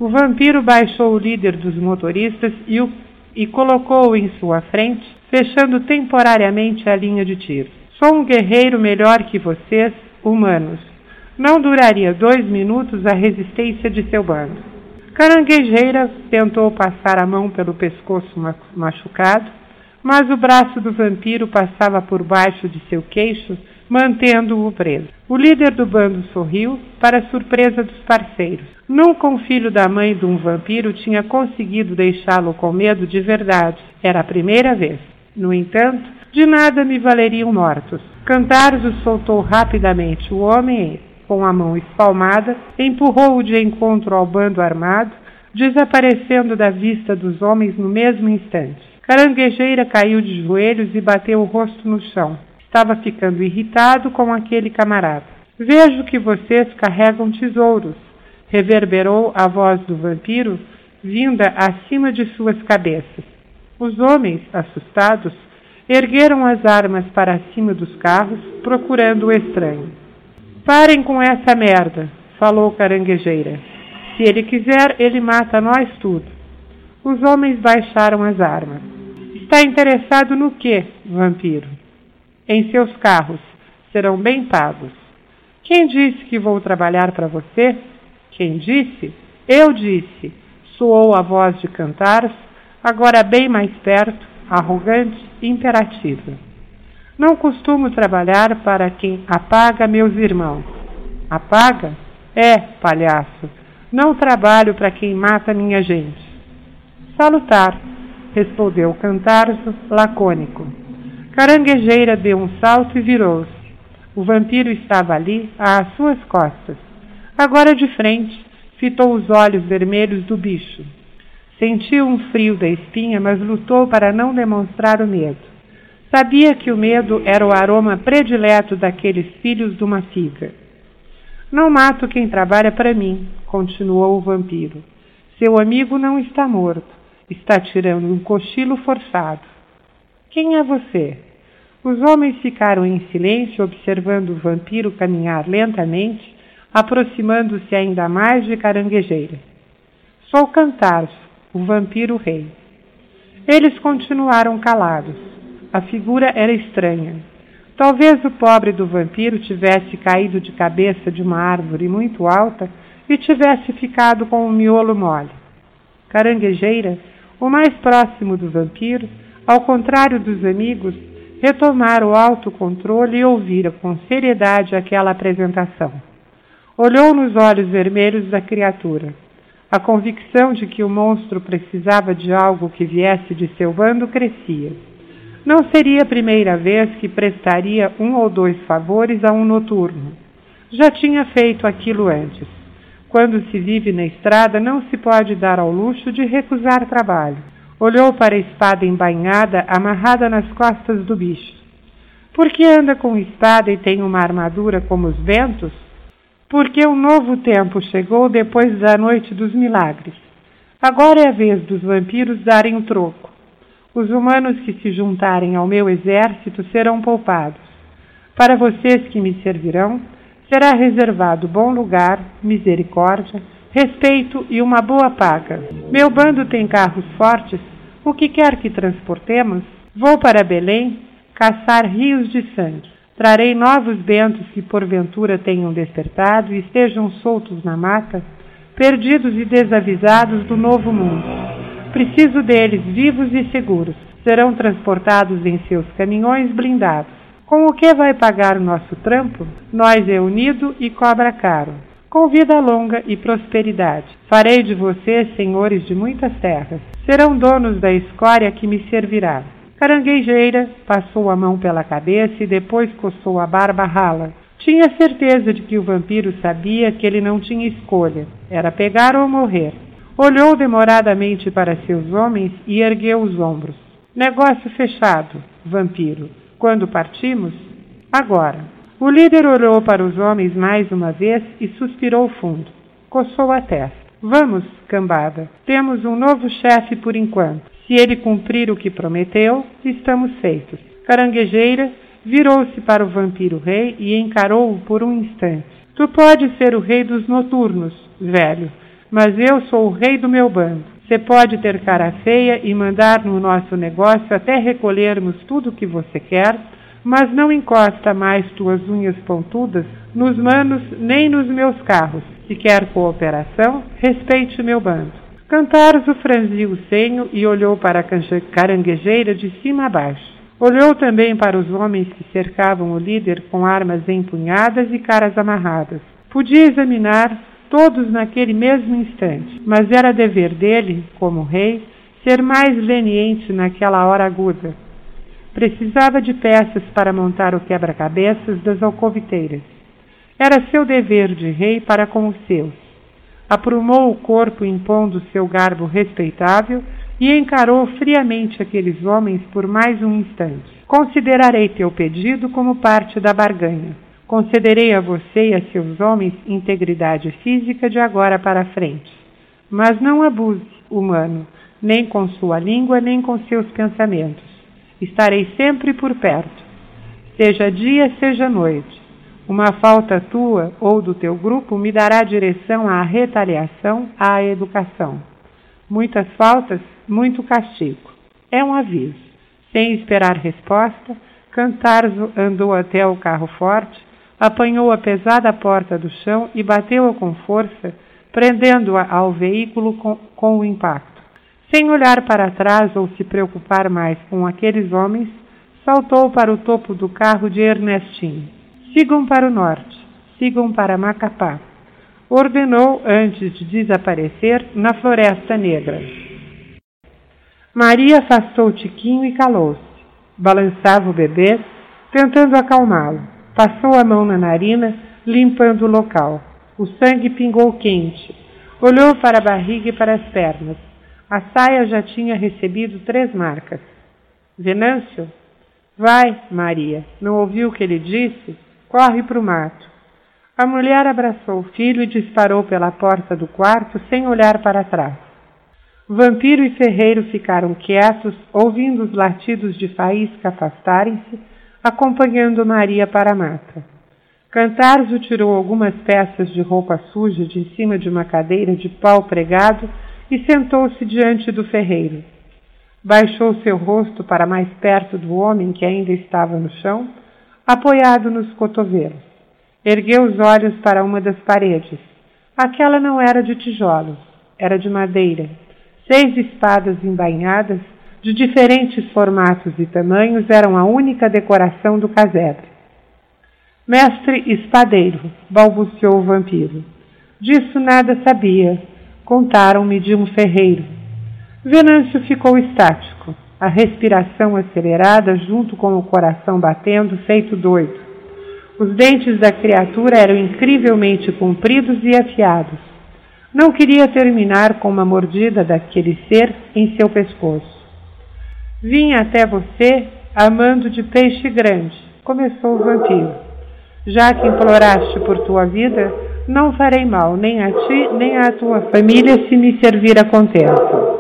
O vampiro baixou o líder dos motoristas e colocou-o em sua frente, fechando temporariamente a linha de tiro. Sou um guerreiro melhor que vocês, humanos. Não duraria 2 minutos a resistência de seu bando. Caranguejeira tentou passar a mão pelo pescoço machucado, mas o braço do vampiro passava por baixo de seu queixo, mantendo-o preso. O líder do bando sorriu, para surpresa dos parceiros. Nunca um filho da mãe de um vampiro tinha conseguido deixá-lo com medo de verdade. Era a primeira vez. No entanto, de nada me valeriam mortos. Cantarzo soltou rapidamente o homem e, com a mão espalmada, empurrou-o de encontro ao bando armado, desaparecendo da vista dos homens no mesmo instante. Caranguejeira caiu de joelhos e bateu o rosto no chão. Estava ficando irritado com aquele camarada. Vejo que vocês carregam tesouros, reverberou a voz do vampiro, vinda acima de suas cabeças. Os homens, assustados, ergueram as armas para cima dos carros, procurando o estranho. Parem com essa merda, falou Caranguejeira. Se ele quiser, ele mata nós tudo. Os homens baixaram as armas. Está interessado no quê, vampiro? Em seus carros. Serão bem pagos. Quem disse que vou trabalhar para você? Quem disse? Eu disse, soou a voz de Cantarzo, agora bem mais perto, arrogante e imperativa. Não costumo trabalhar para quem apaga meus irmãos. Apaga? É, palhaço. Não trabalho para quem mata minha gente. Salutar, respondeu Cantarzo, lacônico. Caranguejeira deu um salto e virou-se. O vampiro estava ali, às suas costas. Agora de frente, fitou os olhos vermelhos do bicho. Sentiu um frio da espinha, mas lutou para não demonstrar o medo. Sabia que o medo era o aroma predileto daqueles filhos de uma figa. Não mato quem trabalha para mim, continuou o vampiro. Seu amigo não está morto. Está tirando um cochilo forçado. Quem é você? Os homens ficaram em silêncio, observando o vampiro caminhar lentamente, aproximando-se ainda mais de Caranguejeira. Sou Cantarzo, o vampiro rei. Eles continuaram calados. A figura era estranha. Talvez o pobre do vampiro tivesse caído de cabeça de uma árvore muito alta e tivesse ficado com o miolo mole. Caranguejeira, o mais próximo do vampiro, ao contrário dos amigos, retomara o autocontrole e ouvira com seriedade aquela apresentação. Olhou nos olhos vermelhos da criatura. A convicção de que o monstro precisava de algo que viesse de seu bando crescia. Não seria a primeira vez que prestaria 1 ou 2 favores a um noturno. Já tinha feito aquilo antes. Quando se vive na estrada, não se pode dar ao luxo de recusar trabalho. Olhou para a espada embainhada amarrada nas costas do bicho. Por que anda com espada e tem uma armadura como os ventos? Porque um novo tempo chegou depois da noite dos milagres. Agora é a vez dos vampiros darem o troco. Os humanos que se juntarem ao meu exército serão poupados. Para vocês que me servirão, será reservado bom lugar, misericórdia, respeito e uma boa paga. Meu bando tem carros fortes, o que quer que transportemos? Vou para Belém caçar rios de sangue. Trarei novos bentos que porventura tenham despertado e estejam soltos na mata, perdidos e desavisados do novo mundo. Preciso deles vivos e seguros. Serão transportados em seus caminhões blindados. Com o que vai pagar o nosso trampo? Nós é unido e cobra caro. Com vida longa e prosperidade. Farei de vocês senhores de muitas terras. Serão donos da escória que me servirá. Caranguejeira passou a mão pela cabeça e depois coçou a barba rala. Tinha certeza de que o vampiro sabia que ele não tinha escolha. Era pegar ou morrer. Olhou demoradamente para seus homens e ergueu os ombros. Negócio fechado, vampiro. Quando partimos? Agora. O líder olhou para os homens mais uma vez e suspirou fundo. Coçou a testa. Vamos, cambada. Temos um novo chefe por enquanto. Se ele cumprir o que prometeu, estamos feitos. Caranguejeira virou-se para o vampiro rei e encarou-o por um instante. Tu podes ser o rei dos noturnos, velho. mas eu sou o rei do meu bando. Você pode ter cara feia e mandar no nosso negócio até recolhermos tudo o que você quer, mas não encosta mais tuas unhas pontudas nos manos nem nos meus carros. Se quer cooperação, respeite o meu bando. Cantarzo franziu o senho e olhou para a caranguejeira de cima a baixo. Olhou também para os homens que cercavam o líder com armas empunhadas e caras amarradas. Podia examinar todos naquele mesmo instante, mas era dever dele, como rei, ser mais leniente naquela hora aguda. Precisava de peças para montar o quebra-cabeças das alcoviteiras. Era seu dever de rei para com os seus. Aprumou o corpo impondo seu garbo respeitável e encarou friamente aqueles homens por mais um instante. Considerarei teu pedido como parte da barganha. Concederei a você e a seus homens integridade física de agora para frente. Mas não abuse, humano, nem com sua língua, nem com seus pensamentos. Estarei sempre por perto. Seja dia, seja noite. Uma falta tua ou do teu grupo me dará direção à retaliação, à educação. Muitas faltas, muito castigo. É um aviso. Sem esperar resposta, Cantarzo andou até o carro forte, apanhou a pesada porta do chão e bateu-a com força, prendendo-a ao veículo com o impacto. Sem olhar para trás ou se preocupar mais com aqueles homens, saltou para o topo do carro de Ernestinho. Sigam para o norte, sigam para Macapá. Ordenou antes de desaparecer na Floresta Negra. Maria afastou o Tiquinho e calou-se. Balançava o bebê, tentando acalmá-lo. Passou a mão na narina, limpando o local. O sangue pingou quente. Olhou para a barriga e para as pernas. A saia já tinha recebido 3 marcas. Venâncio? Vai, Maria. Não ouviu o que ele disse? Corre para o mato. A mulher abraçou o filho e disparou pela porta do quarto sem olhar para trás. Vampiro e ferreiro ficaram quietos, ouvindo os latidos de faísca afastarem-se, acompanhando Maria para a mata. Cantarzo tirou algumas peças de roupa suja de cima de uma cadeira de pau pregado e sentou-se diante do ferreiro. Baixou seu rosto para mais perto do homem que ainda estava no chão, apoiado nos cotovelos. Ergueu os olhos para uma das paredes. Aquela não era de tijolos, era de madeira. 6 espadas embainhadas, de diferentes formatos e tamanhos, eram a única decoração do casebre. Mestre espadeiro, balbuciou o vampiro. Disso nada sabia. Contaram-me de um ferreiro. Venâncio ficou estático, a respiração acelerada junto com o coração batendo, feito doido. Os dentes da criatura eram incrivelmente compridos e afiados. Não queria terminar com uma mordida daquele ser em seu pescoço. Vim até você amando de peixe grande, começou o vampiro. Já que imploraste por tua vida, não farei mal nem a ti nem à tua família se me servir a contento.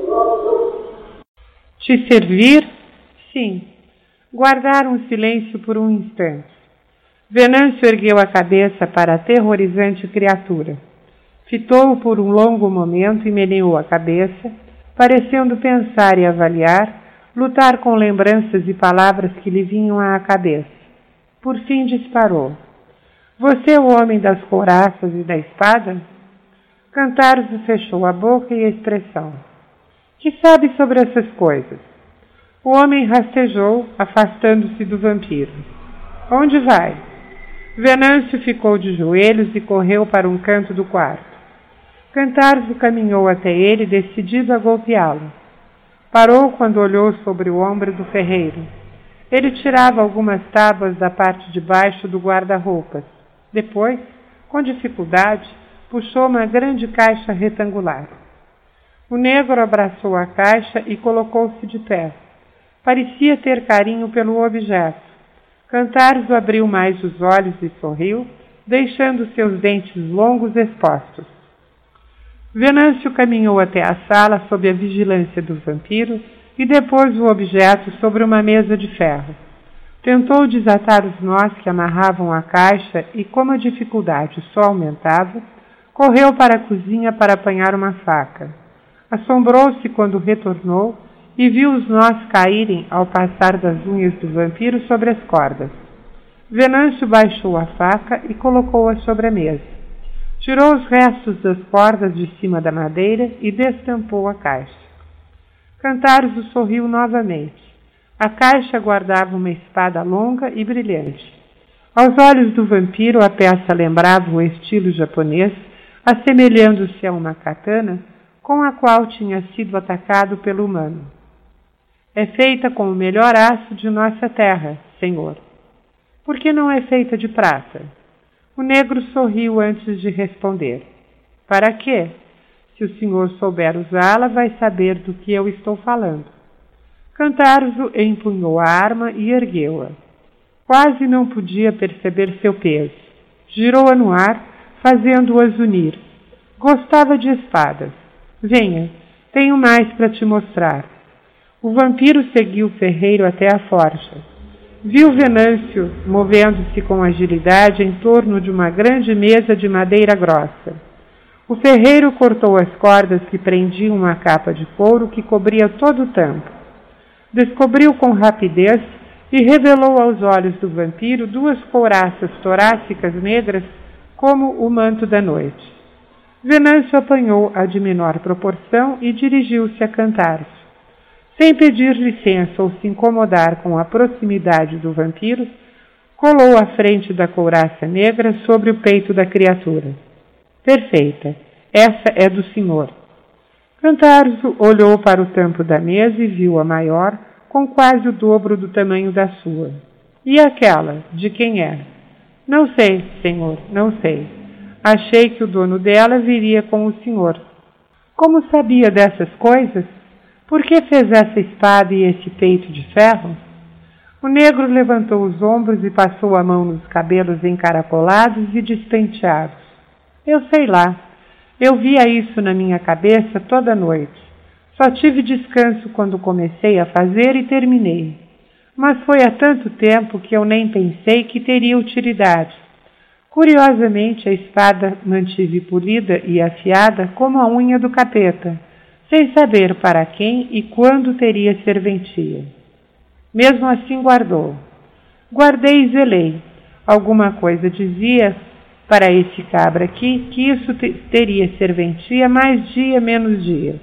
Te servir? Sim. Guardaram silêncio por um instante. Venâncio ergueu a cabeça para a aterrorizante criatura. Fitou-o por um longo momento e meneou a cabeça, parecendo pensar e avaliar, lutar com lembranças e palavras que lhe vinham à cabeça. Por fim disparou. Você é o homem das couraças e da espada? Cantarzo fechou a boca e a expressão. Que sabe sobre essas coisas? O homem rastejou, afastando-se do vampiro. Onde vai? Venâncio ficou de joelhos e correu para um canto do quarto. Cantarzo caminhou até ele, decidido a golpeá-lo. Parou quando olhou sobre o ombro do ferreiro. Ele tirava algumas tábuas da parte de baixo do guarda-roupas. Depois, com dificuldade, puxou uma grande caixa retangular. O negro abraçou a caixa e colocou-se de pé. Parecia ter carinho pelo objeto. Cantarzo abriu mais os olhos e sorriu, deixando seus dentes longos expostos. Venâncio caminhou até a sala sob a vigilância do vampiro e depôs o objeto sobre uma mesa de ferro. Tentou desatar os nós que amarravam a caixa e, como a dificuldade só aumentava, Correu para a cozinha para apanhar uma faca. Assombrou-se quando retornou e viu os nós caírem ao passar das unhas do vampiro sobre as cordas. Venâncio baixou a faca e colocou-a sobre a mesa. Tirou os restos das cordas de cima da madeira e destampou a caixa. Cantarzo sorriu novamente. A caixa guardava uma espada longa e brilhante. Aos olhos do vampiro, a peça lembrava o estilo japonês, assemelhando-se a uma katana com a qual tinha sido atacado pelo humano. É feita com o melhor aço de nossa terra, senhor. Por que não é feita de prata? O negro sorriu antes de responder. Para quê? Se o senhor souber usá-la, vai saber do que eu estou falando. Cantarzo empunhou a arma e ergueu-a. Quase não podia perceber seu peso. Girou-a no ar, fazendo-as unir. Gostava de espadas. Venha, tenho mais para te mostrar. O vampiro seguiu o ferreiro até a forja. Viu Venâncio movendo-se com agilidade em torno de uma grande mesa de madeira grossa. O ferreiro cortou as cordas que prendiam uma capa de couro que cobria todo o tampo. Descobriu com rapidez e revelou aos olhos do vampiro duas couraças torácicas negras como o manto da noite. Venâncio apanhou a de menor proporção e dirigiu-se a Cantarzo. Sem pedir licença ou se incomodar com a proximidade do vampiro, colou a frente da couraça negra sobre o peito da criatura. Perfeita, essa é do senhor. Cantarzo olhou para o tampo da mesa e viu a maior, com quase o dobro do tamanho da sua. E aquela, de quem era? Não sei, senhor, não sei. Achei que o dono dela viria com o senhor. Como sabia dessas coisas? Por que fez essa espada e esse peito de ferro? O negro levantou os ombros e passou a mão nos cabelos encaracolados e despenteados. Eu sei lá. Eu via isso na minha cabeça toda noite. Só tive descanso quando comecei a fazer e terminei. Mas foi há tanto tempo que eu nem pensei que teria utilidade. Curiosamente, a espada mantive polida e afiada como a unha do capeta, sem saber para quem e quando teria serventia. Mesmo assim guardou. Guardei e zelei. Alguma coisa dizia para esse cabra aqui que isso teria serventia mais dia menos dia.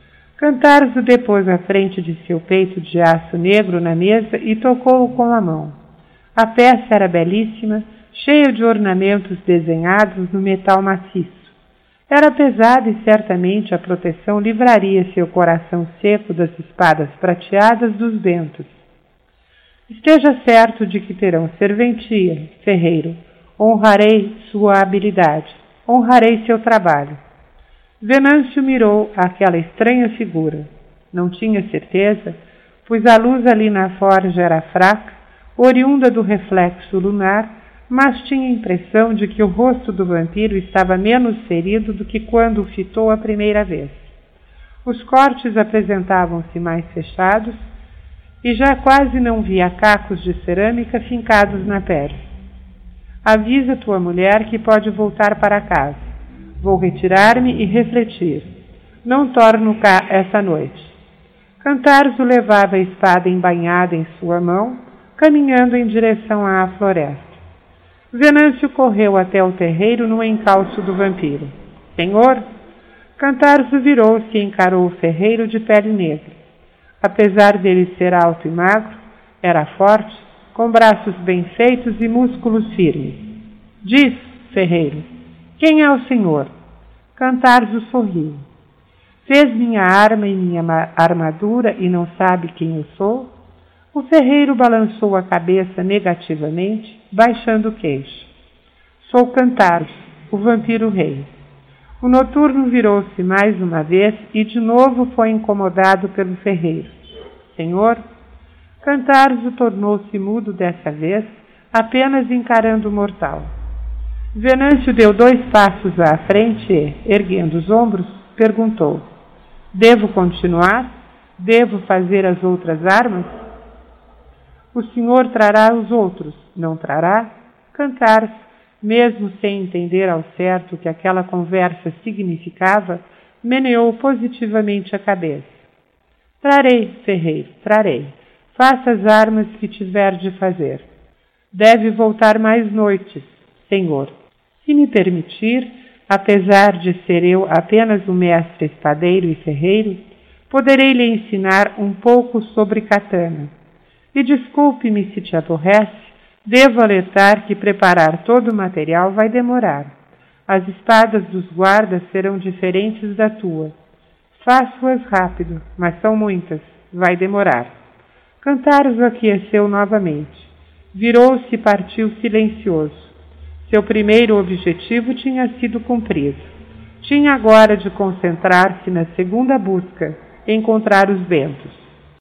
Cantarzo depôs à frente de seu peito de aço negro na mesa e tocou-o com a mão. A peça era belíssima, cheia de ornamentos desenhados no metal maciço. Era pesada e certamente a proteção livraria seu coração seco das espadas prateadas dos bentos. Esteja certo de que terão serventia, ferreiro. Honrarei sua habilidade. Honrarei seu trabalho. Venâncio mirou aquela estranha figura. Não tinha certeza, pois a luz ali na forja era fraca, oriunda do reflexo lunar, mas tinha a impressão de que o rosto do vampiro estava menos ferido do que quando o fitou a primeira vez. Os cortes apresentavam-se mais fechados e já quase não via cacos de cerâmica fincados na pele. Avisa tua mulher que pode voltar para casa. Vou retirar-me e refletir. Não torno cá essa noite. Cantarzo levava a espada embainhada em sua mão, caminhando em direção à floresta. Venâncio correu até o terreiro no encalço do vampiro. Senhor? Cantarzo virou-se e encarou o ferreiro de pele negra. Apesar dele ser alto e magro, era forte, com braços bem feitos e músculos firmes. Diz, ferreiro, quem é o senhor? Cantarzo sorriu. Fez minha arma e minha armadura e não sabe quem eu sou? O ferreiro balançou a cabeça negativamente, baixando o queixo. Sou Cantarzo, o vampiro rei. O noturno virou-se mais uma vez e de novo foi incomodado pelo ferreiro. Senhor? Cantarzo tornou-se mudo dessa vez, apenas encarando o mortal. Venâncio deu 2 passos à frente e, erguendo os ombros, perguntou: Devo continuar? Devo fazer as outras armas? O senhor trará os outros, não trará? Cantarzo, Mesmo sem entender ao certo o que aquela conversa significava, meneou positivamente a cabeça. Trarei, ferreiro, trarei. Faça as armas que tiver de fazer. Deve voltar mais noites, senhor. Se me permitir, apesar de ser eu apenas um mestre espadeiro e ferreiro, poderei lhe ensinar um pouco sobre katana. E desculpe-me se te aborrece, devo alertar que preparar todo o material vai demorar. As espadas dos guardas serão diferentes da tua. Faço-as rápido, mas são muitas. Vai demorar. Cantaros aqueceu novamente. Virou-se e partiu silencioso. Seu primeiro objetivo tinha sido cumprido. Tinha agora de concentrar-se na segunda busca, encontrar os ventos.